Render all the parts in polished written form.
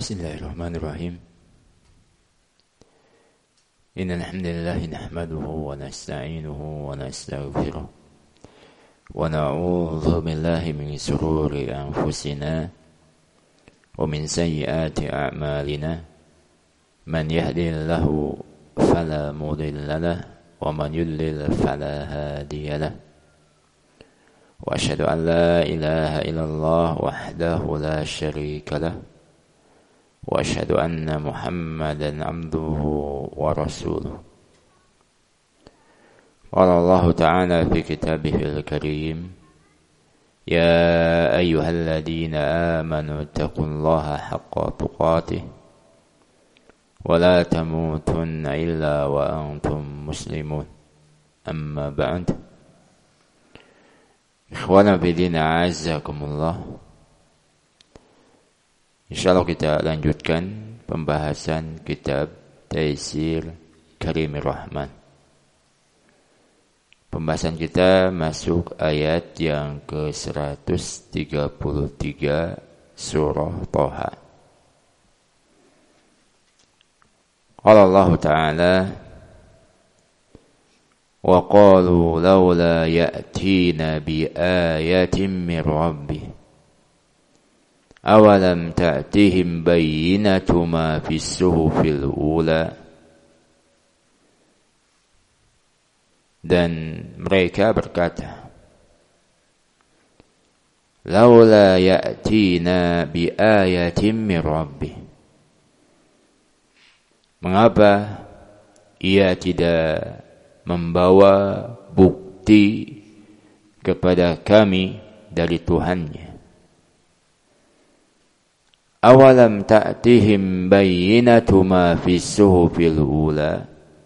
Bismillahirrahmanirrahim. Innal hamdalillah nahmaduhu wa nasta'inuhu wa nastaghfiruh wa na'udzu billahi min shururi anfusina wa min sayyiati a'malina. Man yahdihillahu fala mudilla lahu wa man yudlil fala hadiya lahu. Wa asyhadu an la ilaha illallah wahdahu la syarika lahu. Wa asyhadu anna Muhammadan abduhu wa rasuluh. Qala Allah Ta'ala fi kitabihil karim, ya ayyuhalladzina amanu taqullaha haqqa tuqatih wa la tamutunna illa wa antum muslimun. Amma ba'd. Ikhwana fillah, a'azzakumullah. InsyaAllah kita lanjutkan pembahasan kitab Taisir Karimir Rahman. Pembahasan kita masuk ayat yang ke-133 surah Thaha. Qala Allah Ta'ala, wa qalu lawla ya'tina bi ayatin min rabbih awalam ta'tihim bayyinatu ma fis suhufil ula. Dan mereka berkata, laula ya'tina bi ayatin min rabbih, mengapa ia tidak membawa bukti kepada kami dari Tuhannya. Awalam ta'tihim bayyinatu ma fis suhufil ula.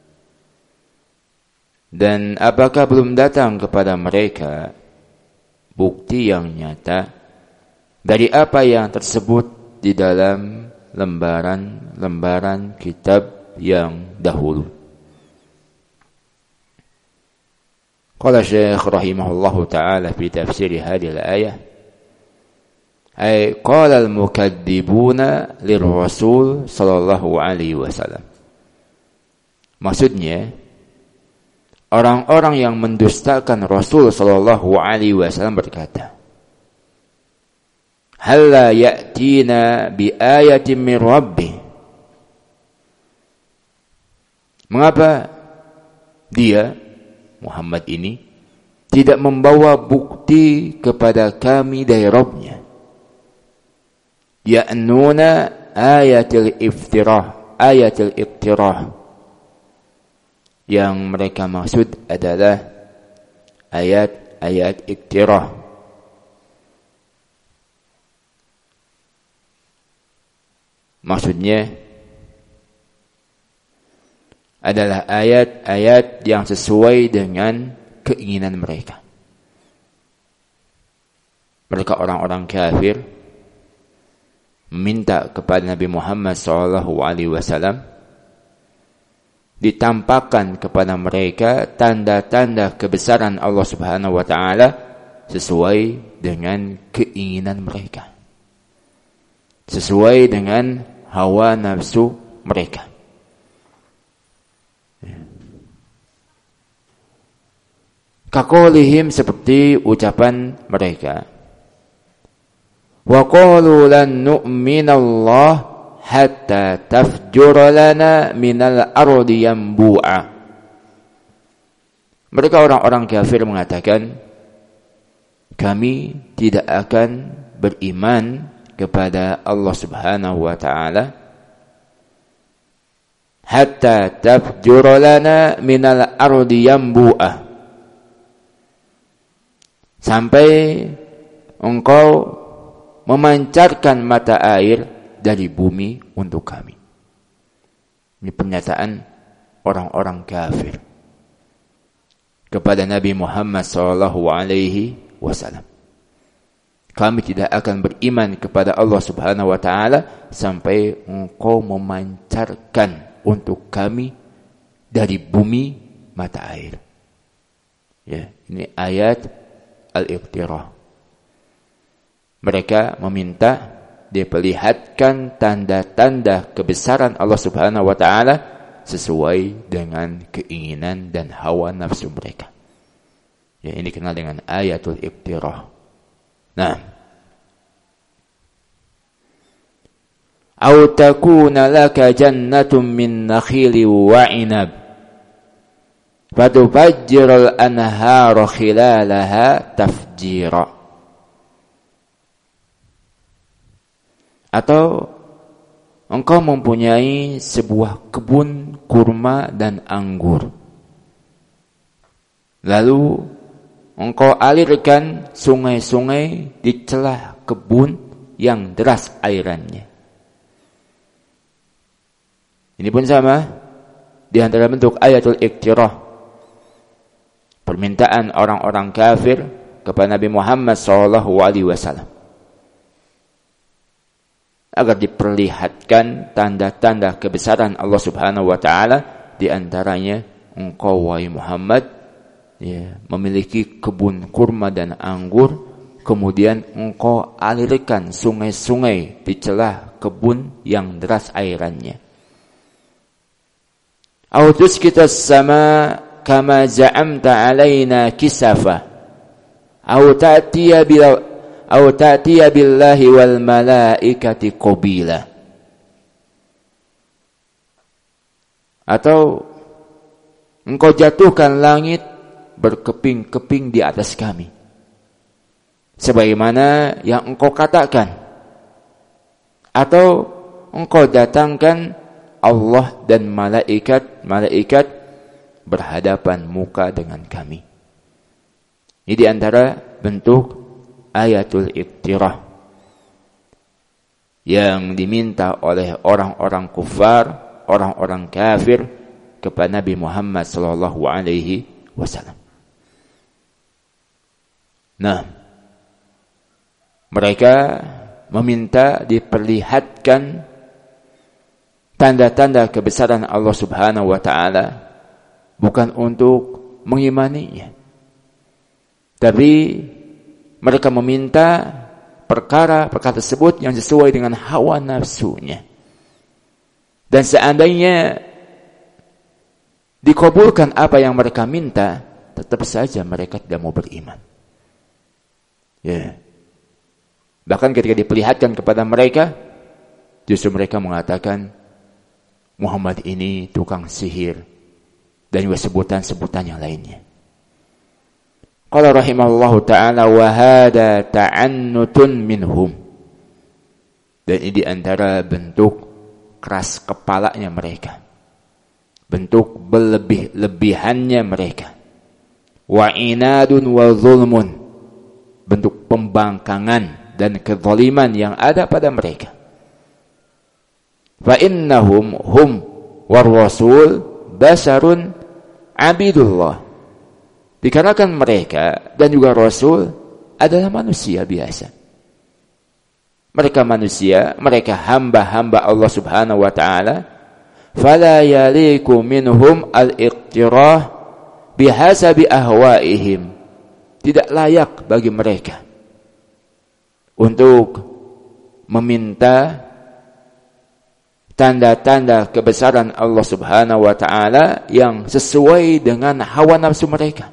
Dan apakah belum datang kepada mereka bukti yang nyata dari apa yang tersebut di dalam lembaran-lembaran kitab yang dahulu. Qala Syekh rahimahullahu ta'ala fi tafsir hadhihi al-ayah, ay qala al-mukadzibuna lirrasul sallallahu alaihi wasallam. Maksudnya, orang-orang yang mendustakan Rasul sallallahu alaihi wasallam berkata, hal la ya'tina bi ayatin min rabbih. Mengapa dia Muhammad ini tidak membawa bukti kepada kami dari Rabb-Nya? Ya'nuna ayatil iftirah, ayatil iftirah. Yang mereka maksud adalah ayat-ayat iftirah. Maksudnya adalah ayat-ayat yang sesuai dengan keinginan mereka. Mereka orang-orang kafir meminta kepada Nabi Muhammad SAW ditampakkan kepada mereka tanda-tanda kebesaran Allah Subhanahu wa Ta'ala sesuai dengan keinginan mereka, sesuai dengan hawa nafsu mereka. Kaqaulihim, seperti ucapan mereka, wa qalu lan nu'minallah hatta tafjura lana minal ardi yanbu'a. Mereka orang-orang kafir mengatakan, kami tidak akan beriman kepada Allah Subhanahu wa Ta'ala hatta tafjura lana minal ardi yanbu'a, sampai engkau memancarkan mata air dari bumi untuk kami. Ini pernyataan orang-orang kafir kepada Nabi Muhammad SAW. Kami tidak akan beriman kepada Allah Subhanahu wa Ta'ala sampai engkau memancarkan untuk kami dari bumi mata air. Ya, ini ayat al-iftirah. Mereka meminta diperlihatkan tanda-tanda kebesaran Allah Subhanahu wa taala sesuai dengan keinginan dan hawa nafsu mereka. Ya, ini dikenal dengan ayatul ibtirah. Nah, au takuna laka jannatun min nakhili wa 'inab fatufajjirul anhara khilalaha tafjira. Atau engkau mempunyai sebuah kebun kurma dan anggur, lalu engkau alirkan sungai-sungai di celah kebun yang deras airannya. Ini pun sama di antara bentuk ayatul iktirah, permintaan orang-orang kafir kepada Nabi Muhammad SAW agar diperlihatkan tanda-tanda kebesaran Allah Subhanahu wa taala, di antaranya engkau wahai Muhammad memiliki kebun kurma dan anggur, kemudian engkau alirkan sungai-sungai di celah kebun yang deras airannya. Au tuskitas sama kama za'amta alaina kisafa au ta'tiya billahi wal malaikati qabila. Atau engkau jatuhkan langit berkeping-keping di atas kami, sebagaimana yang engkau katakan. Atau engkau datangkan Allah dan malaikat berhadapan muka dengan kami. Ini di antara bentuk ayatul iktirah yang diminta oleh orang-orang kufar, orang-orang kafir kepada Nabi Muhammad sallallahu alaihi wasallam. Nah, mereka meminta diperlihatkan tanda-tanda kebesaran Allah Subhanahu wa taala bukan untuk mengimaninya, tapi mereka meminta perkara-perkara tersebut yang sesuai dengan hawa nafsunya. Dan seandainya dikabulkan apa yang mereka minta, tetap saja mereka tidak mau beriman. Ya. Bahkan ketika diperlihatkan kepada mereka, justru mereka mengatakan Muhammad ini tukang sihir dan juga sebutan-sebutan yang lainnya. Qala rahimahullahu ta'ala wa hada ta'annutun minhum. Dan ini di antara bentuk keras kepalanya mereka, bentuk berlebih-lebihannya mereka. Wa inadun wa zulmun, bentuk pembangkangan dan kezaliman yang ada pada mereka. Fa innahum hum war rasul basarun abidullah. Dikarenakan mereka dan juga Rasul adalah manusia biasa. Mereka manusia, mereka hamba-hamba Allah Subhanahu wa taala. Fala yaliku minhum al-iqtirah bihasabi ahwaihim. Tidak layak bagi mereka untuk meminta tanda-tanda kebesaran Allah Subhanahu wa taala yang sesuai dengan hawa nafsu mereka.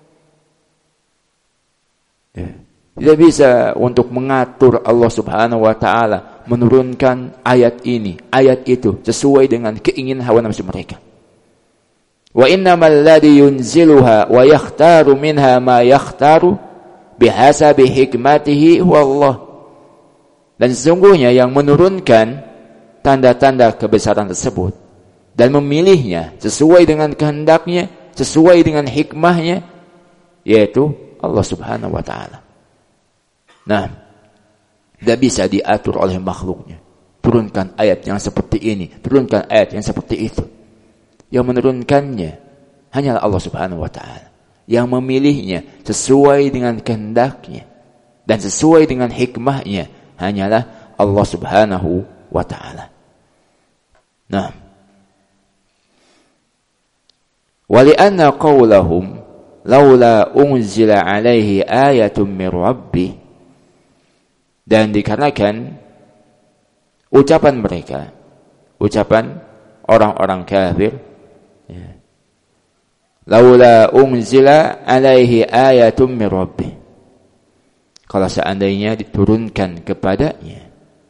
Tidak bisa untuk mengatur Allah Subhanahu wa taala menurunkan ayat ini, ayat itu sesuai dengan keinginan hawa nafsu mereka. Wa innamal ladzi yunziluha wa yakhtaru minha ma yakhtaru bihasabi hikmatihi huwallah. Dan sesungguhnya yang menurunkan tanda-tanda kebesaran tersebut dan memilihnya sesuai dengan kehendaknya, sesuai dengan hikmahnya, yaitu Allah Subhanahu wa ta'ala. Nah, tidak bisa diatur oleh makhluknya. Turunkan ayat yang seperti ini, turunkan ayat yang seperti itu. Yang menurunkannya hanyalah Allah Subhanahu wa ta'ala. Yang memilihnya sesuai dengan kehendaknya dan sesuai dengan hikmahnya hanyalah Allah Subhanahu wa ta'ala. Nah, wali'anna qawlahum laula unzila alaihi ayatun min rabbi, dan dikarenakan ucapan mereka, ucapan orang-orang kafir, ya. Laula unzila alaihi ayatun min rabbih. Kalau seandainya diturunkan kepadanya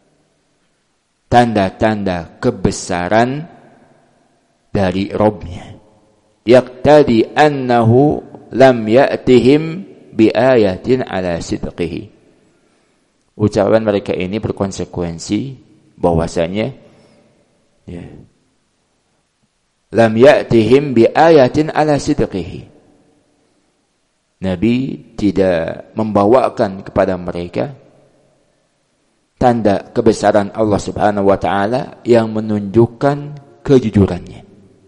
tanda-tanda kebesaran dari Rabb-nya, yaqtadi annahu lam ya'tihim biayatin ala sidqihi. Ucapan mereka ini berkonsekuensi bahwasanya ya, lam ya'tihim biayatin ala sidqihi. Nabi tidak membawakan kepada mereka tanda kebesaran Allah Subhanahu wa taala yang menunjukkan kejujurannya.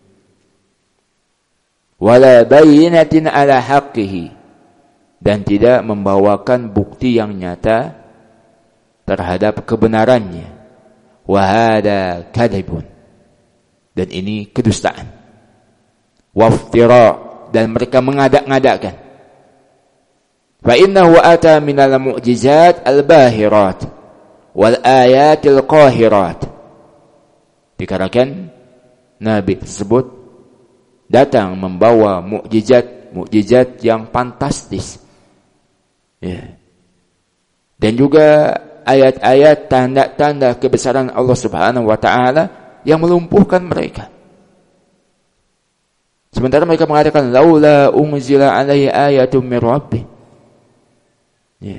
Wala bayyinatin ala haqqihi, dan tidak membawakan bukti yang nyata terhadap kebenarannya. Wa hada kadhibun, dan ini kedustaan. Waftira, dan mereka mengadak-ngadakan. Fa innahu ata minal mu'jizat al-bahirat wal ayatil qahirat. Dikarenakan Nabi tersebut datang membawa mukjizat yang fantastis, ya. Dan juga ayat-ayat tanda-tanda kebesaran Allah Subhanahu wa taala yang melumpuhkan mereka. Sementara mereka mengatakan laula unzila alaihi ayatun min rabbih. Ya.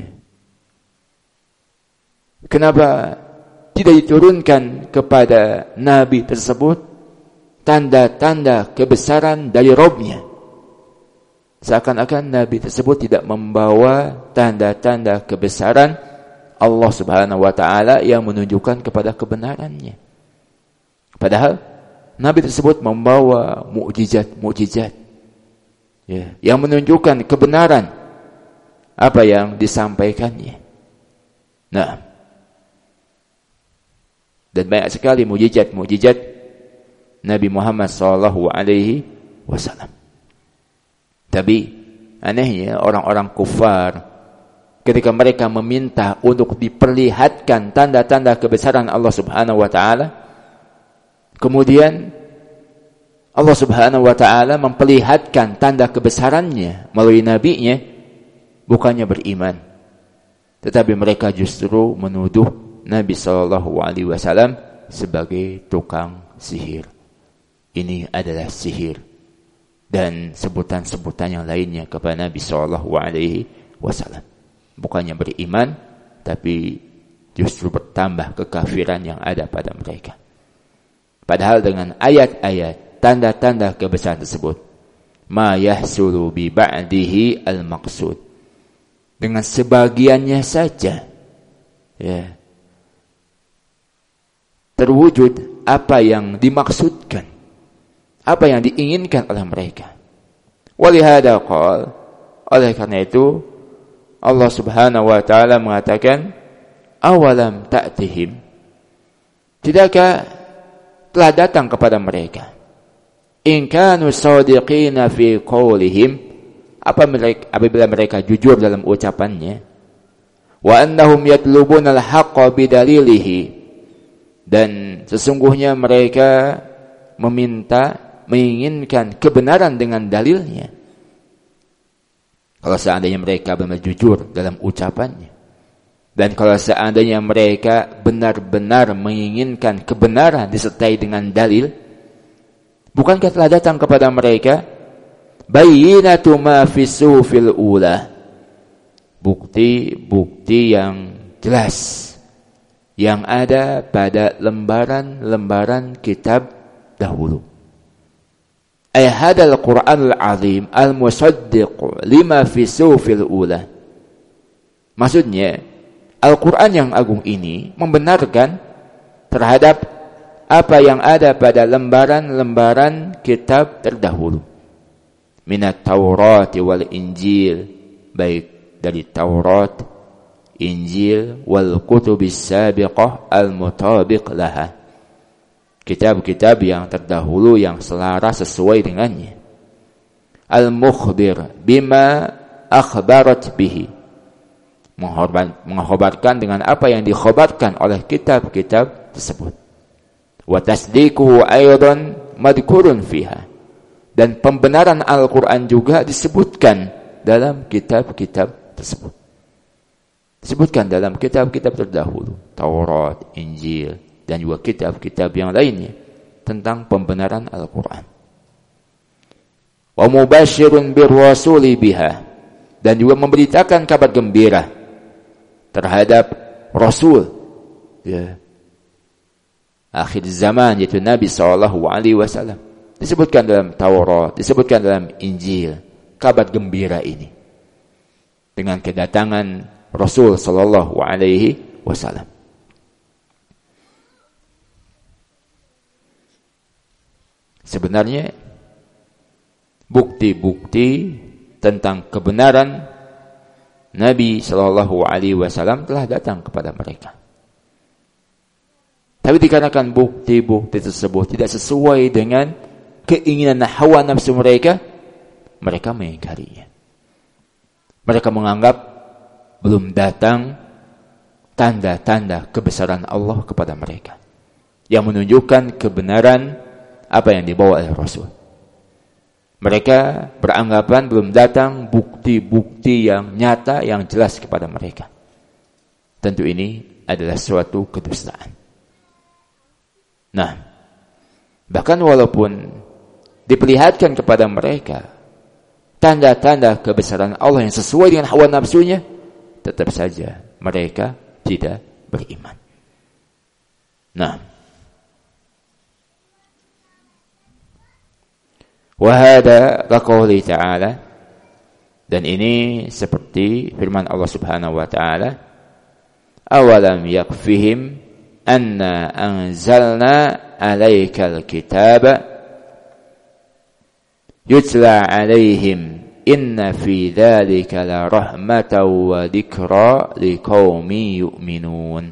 Kenapa tidak diturunkan kepada Nabi tersebut tanda-tanda kebesaran dari Rabb-nya? Seakan-akan Nabi tersebut tidak membawa tanda-tanda kebesaran Allah Subhanahu wa taala yang menunjukkan kepada kebenarannya. Padahal Nabi tersebut membawa mukjizat, ya, yang menunjukkan kebenaran apa yang disampaikannya. Nah, dan banyak sekali mukjizat Nabi Muhammad sallallahu alaihi wasallam. Tapi anehnya orang-orang kufar ketika mereka meminta untuk diperlihatkan tanda-tanda kebesaran Allah Subhanahu wa taala, kemudian Allah Subhanahu wa taala memperlihatkan tanda kebesarannya melalui nabinya, bukannya beriman, tetapi mereka justru menuduh Nabi sallallahu alaihi wasallam sebagai tukang sihir. Ini adalah sihir dan sebutan-sebutan yang lainnya kepada Nabi sallallahu alaihi wasallam. Bukannya beriman, tapi justru bertambah kekafiran yang ada pada mereka. Padahal dengan ayat-ayat tanda-tanda kebesaran tersebut, ma yahsulu bi ba'dihi al-maqsud, dengan sebagiannya saja, ya, terwujud apa yang dimaksudkan, apa yang diinginkan oleh mereka. Walihada qala, oleh karena itu Allah Subhanahu wa taala mengatakan, awalam ta'tihim, tidakkah telah datang kepada mereka, in kanu shadiqina fi qaulihim, apabila mereka jujur dalam ucapannya, wa annahum yatlubuna al-haqqa bidalilihi, dan sesungguhnya mereka menginginkan kebenaran dengan dalilnya. Kalau seandainya mereka benar jujur dalam ucapannya, dan kalau seandainya mereka benar-benar menginginkan kebenaran disertai dengan dalil, bukankah telah datang kepada mereka bayyinatu ma fi suhufil ula, bukti yang jelas yang ada pada lembaran-lembaran kitab dahulu. Ay hadal Qur'anul azim al-musaddiq lima fi suhufil ula. Maksudnya, Al-Qur'an yang agung ini membenarkan terhadap apa yang ada pada lembaran-lembaran kitab terdahulu. Minat Taurat wal Injil, baik dari Taurat, Injil, wal kutubis sabiqah al-mutabiq laha, kitab-kitab yang terdahulu yang selaras sesuai dengannya. Al-mukhbir bima akhbarat bihi, mengkhabarkan dengan apa yang dikhabarkan oleh kitab-kitab tersebut. Wa tasdiquhu aidan madhkurun fiha. Dan pembenaran Al-Qur'an juga disebutkan dalam kitab-kitab tersebut. Disebutkan dalam kitab-kitab terdahulu, Taurat, Injil, dan juga kitab-kitab yang lainnya tentang pembenaran Al-Qur'an. Wa mubashirun birrasuli biha, dan juga memberitakan kabar gembira terhadap Rasul akhir zaman, yaitu Nabi SAW. Disebutkan dalam Taurat, disebutkan dalam Injil, kabar gembira ini dengan kedatangan Rasul SAW. Sebenarnya bukti-bukti tentang kebenaran Nabi SAW telah datang kepada mereka. Tapi dikarenakan bukti-bukti tersebut tidak sesuai dengan keinginan hawa nafsu mereka, mereka mengingkarinya. Mereka menganggap belum datang tanda-tanda kebesaran Allah kepada mereka yang menunjukkan kebenaran apa yang dibawa oleh Rasul. Mereka beranggapan belum datang bukti-bukti yang nyata, yang jelas kepada mereka. Tentu ini adalah suatu kedustaan. Nah, bahkan walaupun diperlihatkan kepada mereka tanda-tanda kebesaran Allah yang sesuai dengan hawa nafsunya, tetap saja mereka tidak beriman. Nah, wahada kaqouli ta'ala, dan ini seperti firman Allah Subhanahu wa ta'ala, awalam yakfihim anna anzalna alaikal kitaba yutla alaihim inna fi dzalika la rahmatan wa dzikra liqaumin yu'minun.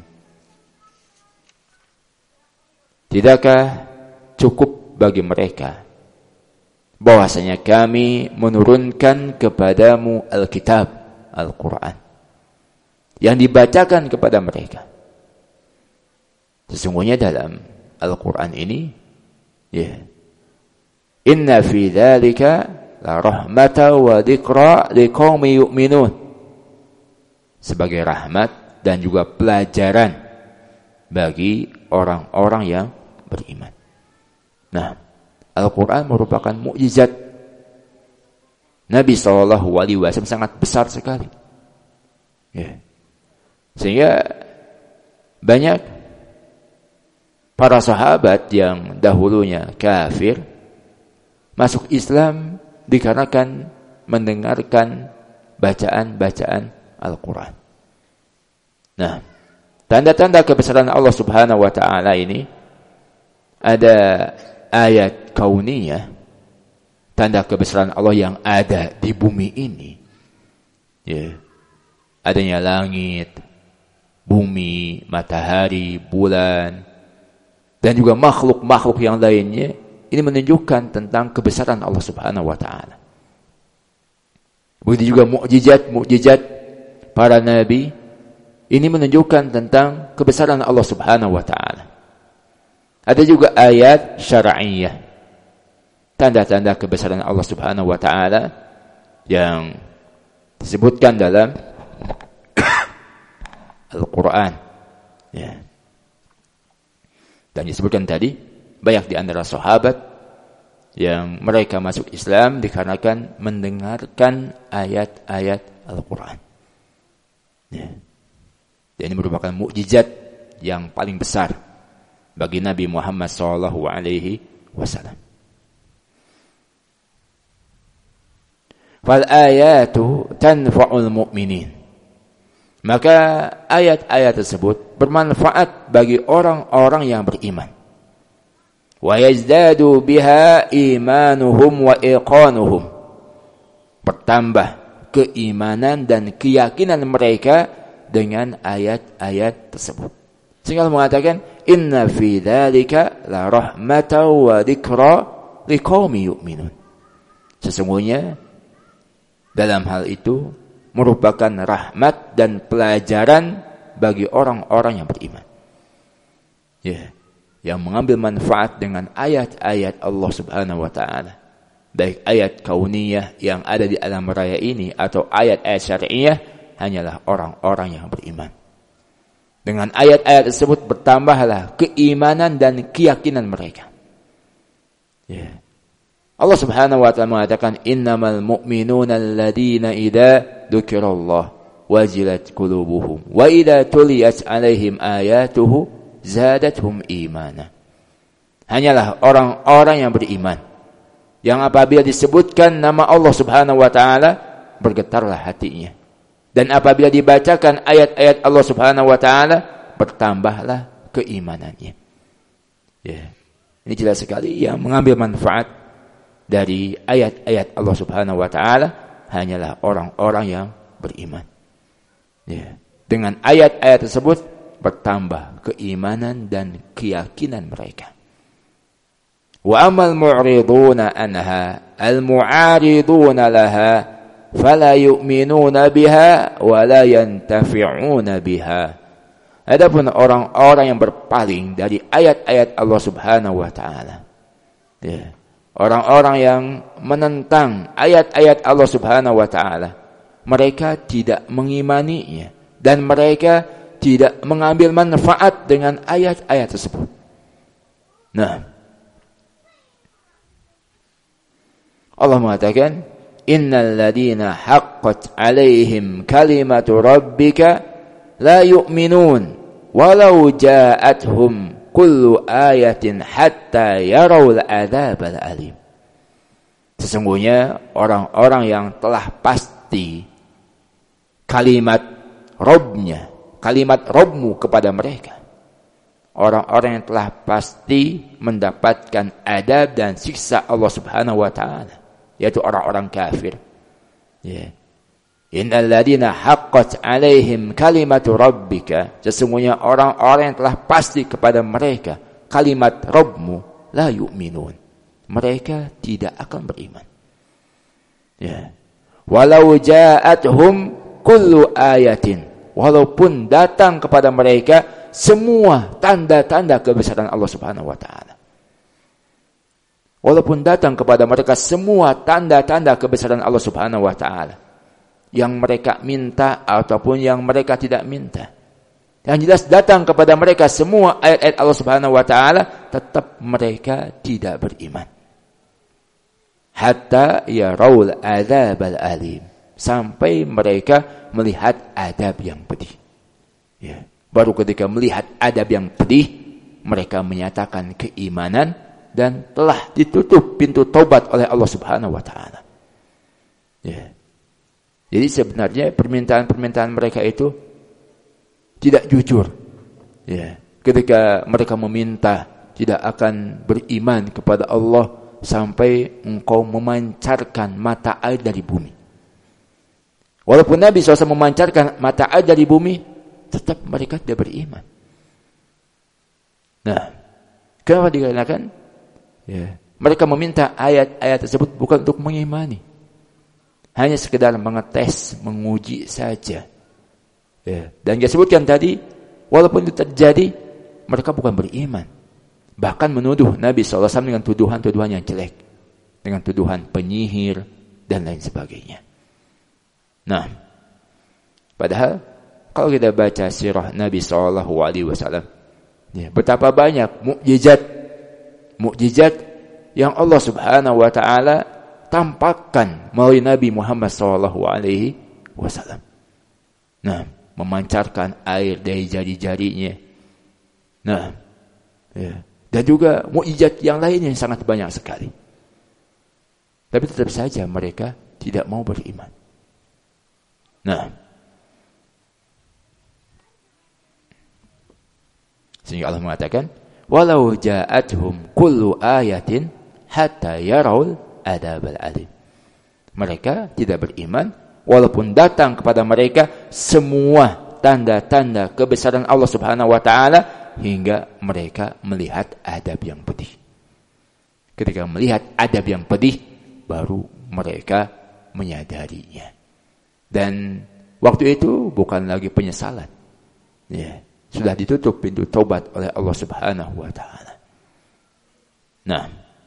Tidakkah cukup bagi mereka bahwasanya kami menurunkan kepadamu Alkitab, Al-Quran, yang dibacakan kepada mereka. Sesungguhnya dalam Al-Quran ini, inna fi dzalika la rahmatan wa dzikra liqaumin yu'minun, sebagai rahmat dan juga pelajaran bagi orang-orang yang beriman. Nah, Al-Quran merupakan mukjizat Nabi SAW, sangat besar sekali. Sehingga banyak para sahabat yang dahulunya kafir masuk Islam dikarenakan mendengarkan bacaan-bacaan Al-Quran. Nah, tanda-tanda kebesaran Allah Subhanahu wa ta'ala ini ada ayat kauniyah, tanda kebesaran Allah yang ada di bumi ini. Adanya langit, bumi, matahari, bulan, dan juga makhluk-makhluk yang lainnya. Ini menunjukkan tentang kebesaran Allah Subhanahu wa ta'ala. Begitu juga mukjizat para nabi. Ini menunjukkan tentang kebesaran Allah Subhanahu wa ta'ala. Ada juga ayat syar'iyah, tanda-tanda kebesaran Allah Subhanahu wa ta'ala yang disebutkan dalam Al-Quran. Dan disebutkan tadi, banyak di antara sahabat yang mereka masuk Islam dikarenakan mendengarkan ayat-ayat Al-Quran. Dan ini merupakan mukjizat yang paling besar bagi Nabi Muhammad SAW. Fal ayatu tanfa'ul mu'minin. Maka ayat-ayat tersebut bermanfaat bagi orang-orang yang beriman. Wa yazdadu biha imanuhum wa iqanuhum. Bertambah keimanan dan keyakinan mereka dengan ayat-ayat tersebut. Sehingga Allah mengatakan, inna fi dzalika la rahmatan wa dzikra liqaumin yu'minun. Sesungguhnya dalam hal itu merupakan rahmat dan pelajaran bagi orang-orang yang beriman. Ya, yang mengambil manfaat dengan ayat-ayat Allah Subhanahu wa taala. Baik ayat kauniyah yang ada di alam raya ini atau ayat-ayat syariah, hanyalah orang-orang yang beriman. Dengan ayat-ayat tersebut bertambahlah keimanan dan keyakinan mereka. Ya. Allah Subhanahu wa taala mengatakan innamal mu'minuna alladziina idza dzukirallah wajilat qulubuhum wa idza tuliyat 'alaihim ayatuhu zadatuhum imana. Hanyalah orang-orang yang beriman yang apabila disebutkan nama Allah Subhanahu wa taala bergetarlah hatinya. Dan apabila dibacakan ayat-ayat Allah Subhanahu wa taala, bertambahlah keimanannya. Ya. Ini jelas sekali yang mengambil manfaat dari ayat-ayat Allah Subhanahu wa taala hanyalah orang-orang yang beriman. Ya. Dengan ayat-ayat tersebut bertambah keimanan dan keyakinan mereka. Wa amal mu'riduna anha al-mu'ariduna laha fala yu'minuna biha wa la yantafi'una biha. Adapun orang-orang yang berpaling dari ayat-ayat Allah Subhanahu wa taala, ya, orang-orang yang menentang ayat-ayat Allah Subhanahu wa taala, mereka tidak mengimaninya dan mereka tidak mengambil manfaat dengan ayat-ayat tersebut. Nah, Allah mengatakan innal ladina haqqat 'alaihim kalimatu rabbika la yu'minun walau ja'atuhum kullu ayatin hatta yarawul adzabal alim. Sesungguhnya orang-orang yang telah pasti kalimat Rabbnya, kalimat Rabbmu kepada mereka, orang-orang yang telah pasti mendapatkan adab dan siksa Allah Subhanahu wa taala, yaitu orang-orang kafir. Ya. Innal ladina haqqat 'alaihim kalimatu rabbika, sesungguhnya orang-orang yang telah pasti kepada mereka kalimat Rabbmu, la yu'minun, mereka tidak akan beriman. Ya. Walau ja'atuhum kullu ayatin, walaupun datang kepada mereka semua tanda-tanda kebesaran Allah Subhanahu wa taala. Walaupun datang kepada mereka semua tanda-tanda kebesaran Allah Subhanahu wa taala, yang mereka minta ataupun yang mereka tidak minta, yang jelas datang kepada mereka semua ayat-ayat Allah Subhanahu wa taala, tetap mereka tidak beriman. Hatta yarawul adzabal alim, sampai mereka melihat adab yang pedih. Ya, baru ketika melihat adab yang pedih, mereka menyatakan keimanan dan telah ditutup pintu taubat oleh Allah Subhanahu wa taala. Ya. Jadi sebenarnya permintaan-permintaan mereka itu tidak jujur. Ya. Ketika mereka meminta tidak akan beriman kepada Allah sampai engkau memancarkan mata air dari bumi. Walaupun Nabi SAW memancarkan mata air dari bumi, tetap mereka tidak beriman. Nah, kenapa dikarenakan ya, mereka meminta ayat-ayat tersebut bukan untuk mengimani, hanya sekedar mengetes, menguji saja. Ya. Dan disebutkan tadi, walaupun itu terjadi, mereka bukan beriman, bahkan menuduh Nabi SAW dengan tuduhan-tuduhan yang jelek, dengan tuduhan penyihir dan lain sebagainya. Nah, padahal kalau kita baca sirah Nabi SAW, ya, betapa banyak mukjizat yang Allah Subhanahu wa taala tampakkan melalui Nabi Muhammad SAW. Nah, memancarkan air dari jari-jarinya. Nah, ya, dan juga mukjizat yang lain yang sangat banyak sekali. Tapi tetap saja mereka tidak mau beriman. Nah, sehingga Allah mengatakan walau ja'atuhum kullu ayatin hatta yarawul adzabal alim. Mereka tidak beriman walaupun datang kepada mereka semua tanda-tanda kebesaran Allah Subhanahu wa taala hingga mereka melihat adab yang pedih. Ketika melihat adab yang pedih baru mereka menyadarinya. Dan waktu itu bukan lagi penyesalan. Ya, sudah ditutup pintu taubat oleh Allah Subhanahu wa taala. Nah,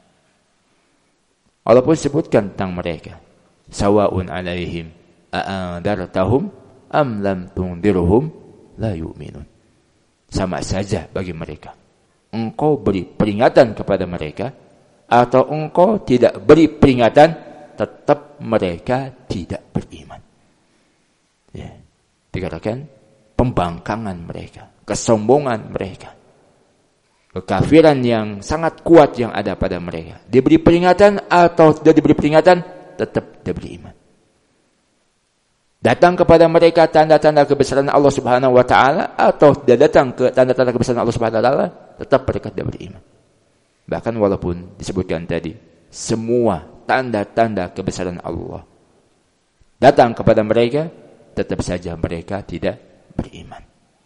Allah pun sebutkan tentang mereka. Sawa'un 'alaihim a'andartahum am lam tundirhum la yu'minun. Sama saja bagi mereka. Engkau beri peringatan kepada mereka atau engkau tidak beri peringatan, tetap mereka tidak beriman. Ya, dikatakan pembangkangan mereka, kesombongan mereka, kekafiran yang sangat kuat yang ada pada mereka. Diberi peringatan atau tidak diberi peringatan, tetap tidak beriman. Datang kepada mereka tanda-tanda kebesaran Allah Subhanahu wa taala atau tidak datang ke tanda-tanda kebesaran Allah Subhanahu wa taala, tetap mereka tidak beriman. Bahkan walaupun disebutkan tadi semua tanda-tanda kebesaran Allah datang kepada mereka, tetap saja mereka tidak beriman.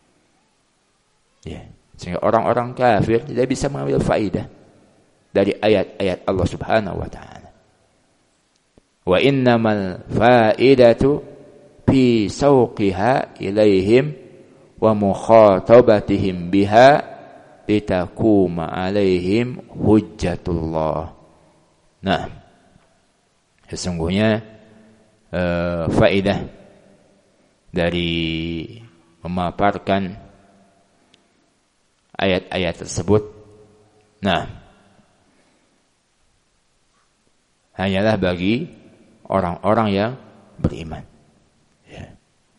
Ya, sehingga orang-orang kafir tidak bisa mengambil faidah dari ayat-ayat Allah Subhanahu wa taala. Wa innamal faidatu fi sawqiha ilaihim wa mukhatabatihim biha litakuma alaihim hujjatullah. Nah, sesungguhnya faidah dari memaparkan ayat-ayat tersebut, nah, hanyalah bagi orang-orang yang beriman. Ya.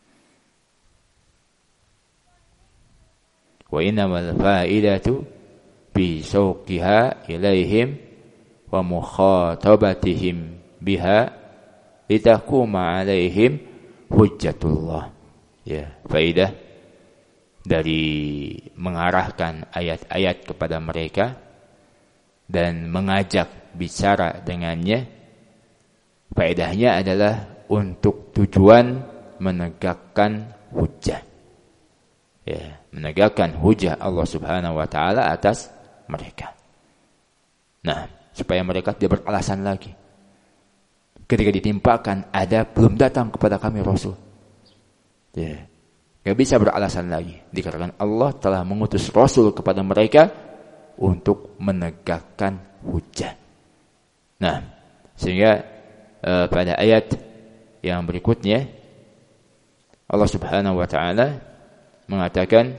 Wa innamal faidatu bi sawqiha ilaihim wa mukhatabatihim biha litakuma alaihim hujjatullah. Ya, faidah dari mengarahkan ayat-ayat kepada mereka dan mengajak bicara dengannya, faedahnya adalah untuk tujuan menegakkan hujjah. Ya, menegakkan hujjah Allah Subhanahu wa taala atas mereka. Nah, supaya mereka tidak beralasan lagi. Ketika ditimpakan ada belum datang kepada kami Rasul. Ya, gak bisa beralasan lagi. Dikarenakan Allah telah mengutus Rasul kepada mereka untuk menegakkan hujjah. Nah, sehingga pada ayat yang berikutnya Allah Subhanahu wa taala mengatakan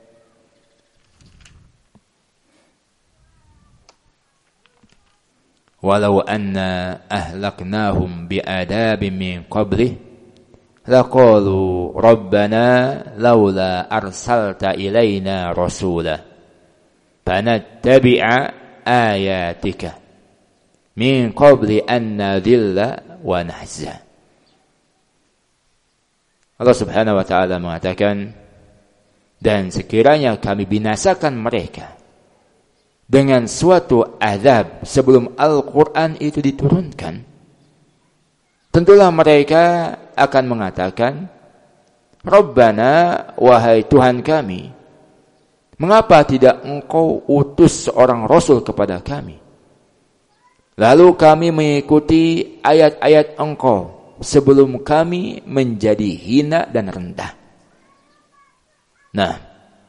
walau anna ahlaknahum bi'adabin min qablih laqalu rabbana laula arsalta ilaina rasula fanattabi'a ayatika min qabli an nadhilla wa nahza. Allah Subhanahu wa taala mengatakan, dan sekiranya kami binasakan mereka dengan suatu azab sebelum Al-Quran itu diturunkan, tentulah mereka akan mengatakan, Rabbana, wahai Tuhan kami, mengapa tidak engkau utus seorang Rasul kepada kami? Lalu kami mengikuti ayat-ayat engkau sebelum kami menjadi hina dan rendah. Nah,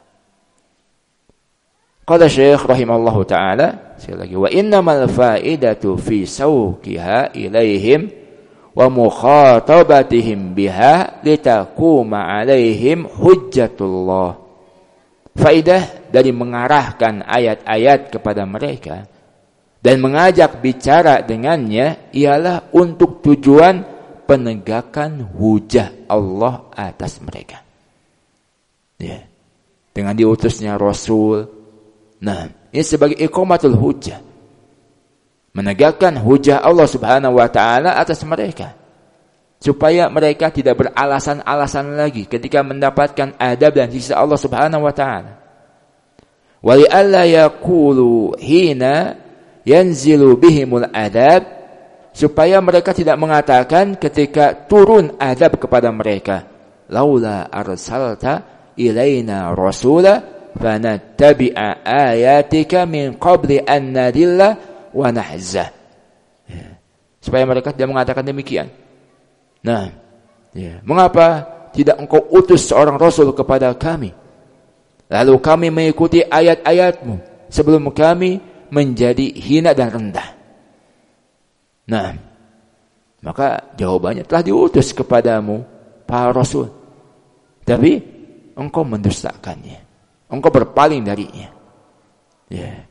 qala Syekh rahimallahu taala, sekali lagi, wa innamal faidatu fi sawqiha ilaihim wa mukhatabatihim biha litakuma alaihim hujjatullah. Faidah dari mengarahkan ayat-ayat kepada mereka dan mengajak bicara dengannya ialah untuk tujuan penegakan hujah Allah atas mereka. Ya, dengan diutusnya Rasul. Nah, ini sebagai iqamatul hujjah, menegakkan hujah Allah Subhanahu wa taala atas mereka, supaya mereka tidak beralasan-alasan lagi ketika mendapatkan adab dan siksa Allah Subhanahu wa taala. Wa li alla yaqulu hina yanzilu bihimul adab, supaya mereka tidak mengatakan ketika turun adab kepada mereka, laula arsalta ilaina rasula fanattabi'a ayatika min qabli an nadilla wa nahza. Supaya mereka tidak mengatakan demikian. Nah, Ya, mengapa tidak engkau utus seorang rasul kepada kami? Lalu kami mengikuti ayat-ayatmu sebelum kami menjadi hina dan rendah. Nah, maka jawabannya telah diutus kepadamu para rasul. Tapi engkau mendustakannya. Engkau berpaling darinya. Ya.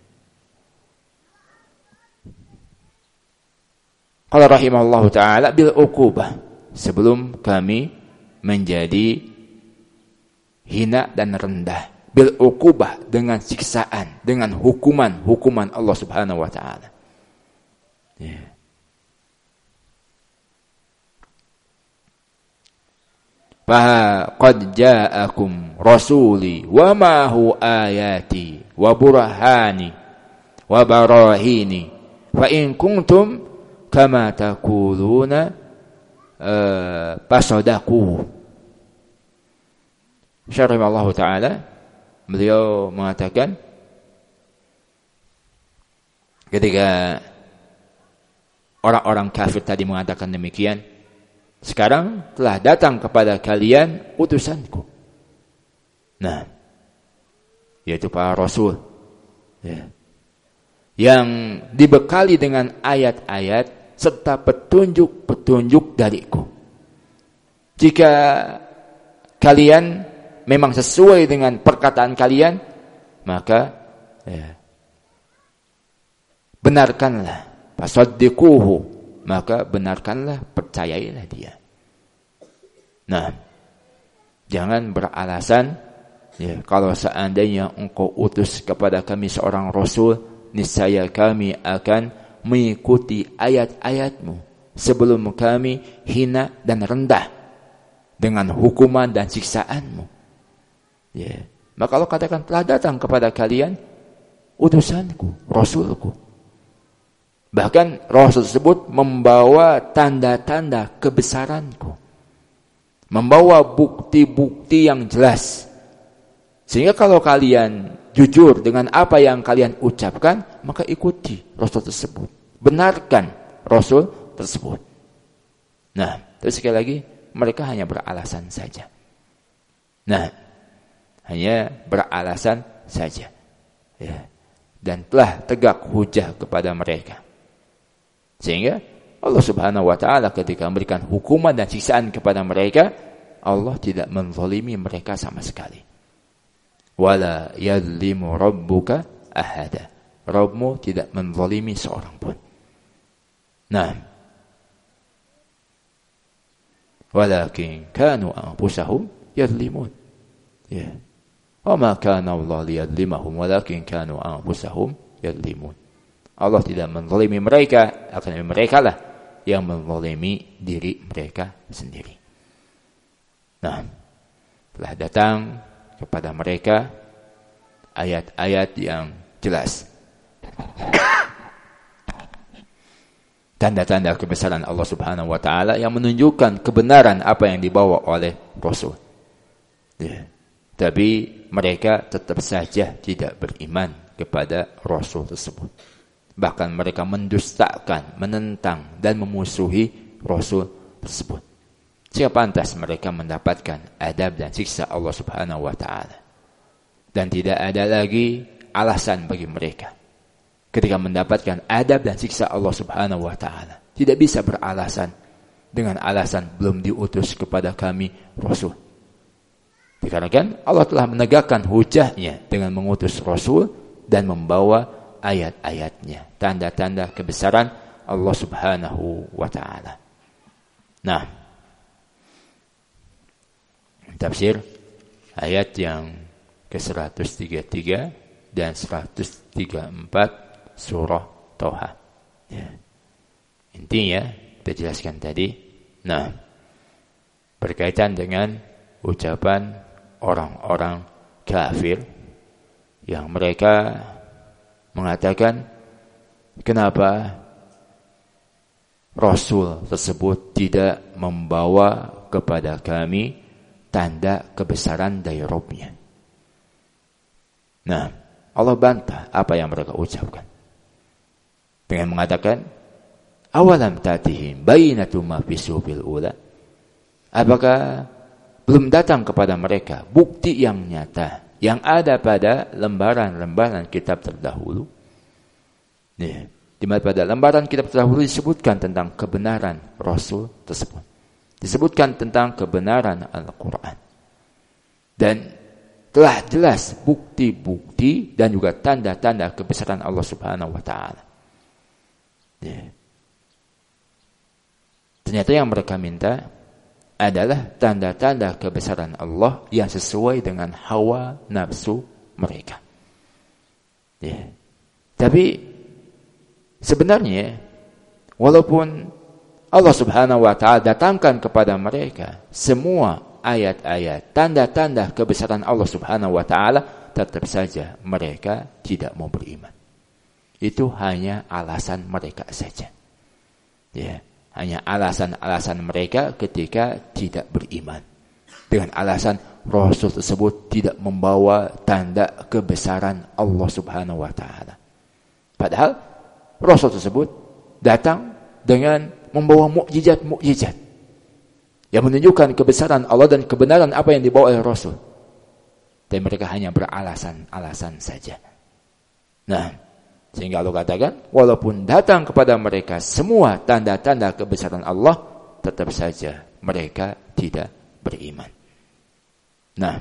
Qala rahimahullahu ta'ala bil uqubah. Sebelum kami menjadi hina dan rendah. Bil uqubah, dengan siksaan, dengan hukuman Allah Subhanahu wa ta'ala. Ya. Faqad ja'akum rasuli wa ma hu ayati wa burhani wa barahini fa in kuntum kama taquluna fasadaquhu. Syarah Allah Ta'ala, beliau mengatakan ketika orang-orang kafir tadi mengatakan demikian, sekarang telah datang kepada kalian utusanku. Nah, yaitu para rasul, ya, yang dibekali dengan ayat-ayat serta petunjuk-petunjuk dariku. Jika kalian memang sesuai dengan perkataan kalian, maka ya, benarkanlah, fasaddiquhu, maka benarkanlah, percayailah dia. Nah, jangan beralasan, ya, kalau seandainya engkau utus kepada kami seorang rasul, niscaya kami akan mengikuti ayat-ayatmu sebelum kami hina dan rendah dengan hukuman dan siksaanmu. Ya, maka Allah katakan telah datang kepada kalian utusanku, rasulku. Bahkan rasul tersebut membawa tanda-tanda kebesaranku, membawa bukti-bukti yang jelas. Sehingga kalau kalian jujur dengan apa yang kalian ucapkan, maka ikuti rasul tersebut, benarkan rasul tersebut. Nah, terus sekali lagi, mereka hanya beralasan saja. Nah, hanya beralasan saja, ya, dan telah tegak hujah kepada mereka. Sehingga Allah Subhanahu wa ta'ala ketika memberikan hukuman dan siksaan kepada mereka, Allah tidak menzalimi mereka sama sekali. Wala yadlimu rabbuka ahada. Rabbmu tidak menzalimi seorang pun. Nah, walakin kanu anfusahum yadlimun. Ya. Wa ma kana Allah liyadlimahum walakin kanu anfusahum yadlimun. Allah tidak menzalimi mereka, akan mereka lah yang menzalimi diri mereka sendiri. Nah, telah datang kepada mereka ayat-ayat yang jelas, tanda-tanda kebesaran Allah Subhanahu wa ta'ala yang menunjukkan kebenaran apa yang dibawa oleh Rasul. Ya. Tapi mereka tetap saja tidak beriman kepada Rasul tersebut. Bahkan mereka mendustakan, menentang, dan memusuhi Rasul tersebut. Sehingga pantas mereka mendapatkan adab dan siksa Allah Subhanahu wa ta'ala. Dan tidak ada lagi alasan bagi mereka ketika mendapatkan adab dan siksa Allah Subhanahu wa ta'ala. Tidak bisa beralasan dengan alasan belum diutus kepada kami Rasul. Dikarenakan Allah telah menegakkan hujahnya dengan mengutus Rasul dan membawa ayat-ayatnya, tanda-tanda kebesaran Allah Subhanahu wa ta'ala. Nah, tafsir ayat yang ke-133 dan 134 surah Thaha. Ya. Intinya kita jelaskan tadi. Nah, berkaitan dengan ucapan orang-orang kafir yang mereka mengatakan, kenapa Rasul tersebut tidak membawa kepada kami tanda kebesaran dari Rabb-Nya. Nah, Allah bantah apa yang mereka ucapkan dengan mengatakan, awalam tatihim bainatu ma fi subil ula. Apakah belum datang kepada mereka bukti yang nyata yang ada pada lembaran-lembaran kitab terdahulu? Ya, di mana pada lembaran kitab terdahulu disebutkan tentang kebenaran Rasul tersebut. Disebutkan tentang kebenaran Al-Quran. Dan telah jelas bukti-bukti dan juga tanda-tanda kebesaran Allah Subhanahu wa taala. Ya. Ternyata yang mereka minta adalah tanda-tanda kebesaran Allah yang sesuai dengan hawa nafsu mereka. Ya. Tapi sebenarnya walaupun Allah Subhanahu wa taala datangkan kepada mereka semua ayat-ayat, tanda-tanda kebesaran Allah Subhanahu wa taala, tetap saja mereka tidak mau beriman. Itu hanya alasan mereka saja. Ya. Hanya alasan-alasan mereka ketika tidak beriman. Dengan alasan Rasul tersebut tidak membawa tanda kebesaran Allah Subhanahu wa taala. Padahal Rasul tersebut datang dengan membawa mukjizat-mukjizat yang menunjukkan kebesaran Allah dan kebenaran apa yang dibawa oleh Rasul. Dan mereka hanya beralasan-alasan saja. Nah, sehingga Allah katakan, walaupun datang kepada mereka semua tanda-tanda kebesaran Allah, tetap saja mereka tidak beriman. Nah,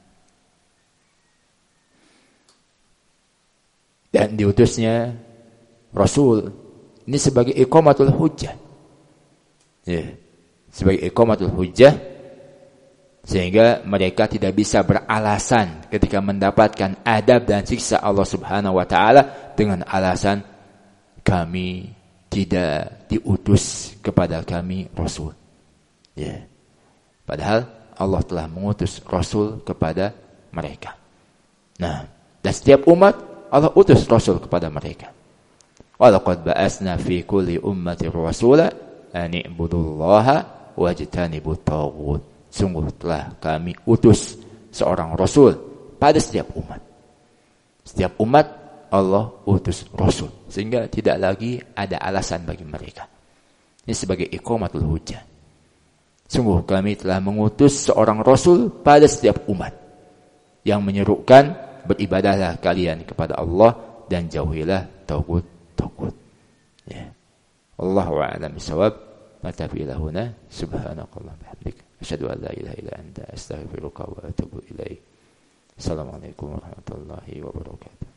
dan diutusnya Rasul ini sebagai iqamatul hujjah. Ya, sebagai iqamatul hujjah, sehingga mereka tidak bisa beralasan ketika mendapatkan adab dan siksa Allah Subhanahu wa taala dengan alasan kami tidak diutus kepada kami Rasul. Ya. Padahal Allah telah mengutus Rasul kepada mereka. Nah, dan setiap umat Allah utus Rasul kepada mereka. Wa laqad ba'asna fi kulli ummatin rasula an i'budullaha wajtanibut taghut. Sungguh telah kami utus seorang Rasul pada setiap umat. Setiap umat Allah utus Rasul. Sehingga tidak lagi ada alasan bagi mereka. Ini sebagai iqamatul hujjah. Sungguh kami telah mengutus seorang Rasul pada setiap umat. Yang menyerukan beribadahlah kalian kepada Allah dan jauhilah taghut. Ya. Wallahu a'lam bishawab. Matafi lahuna subhanakallah bihamdik. Asyhadu an la ilaha illa anta astaghfiruka wa atubu ilaik. Assalamualaikum warahmatullahi wabarakatuh.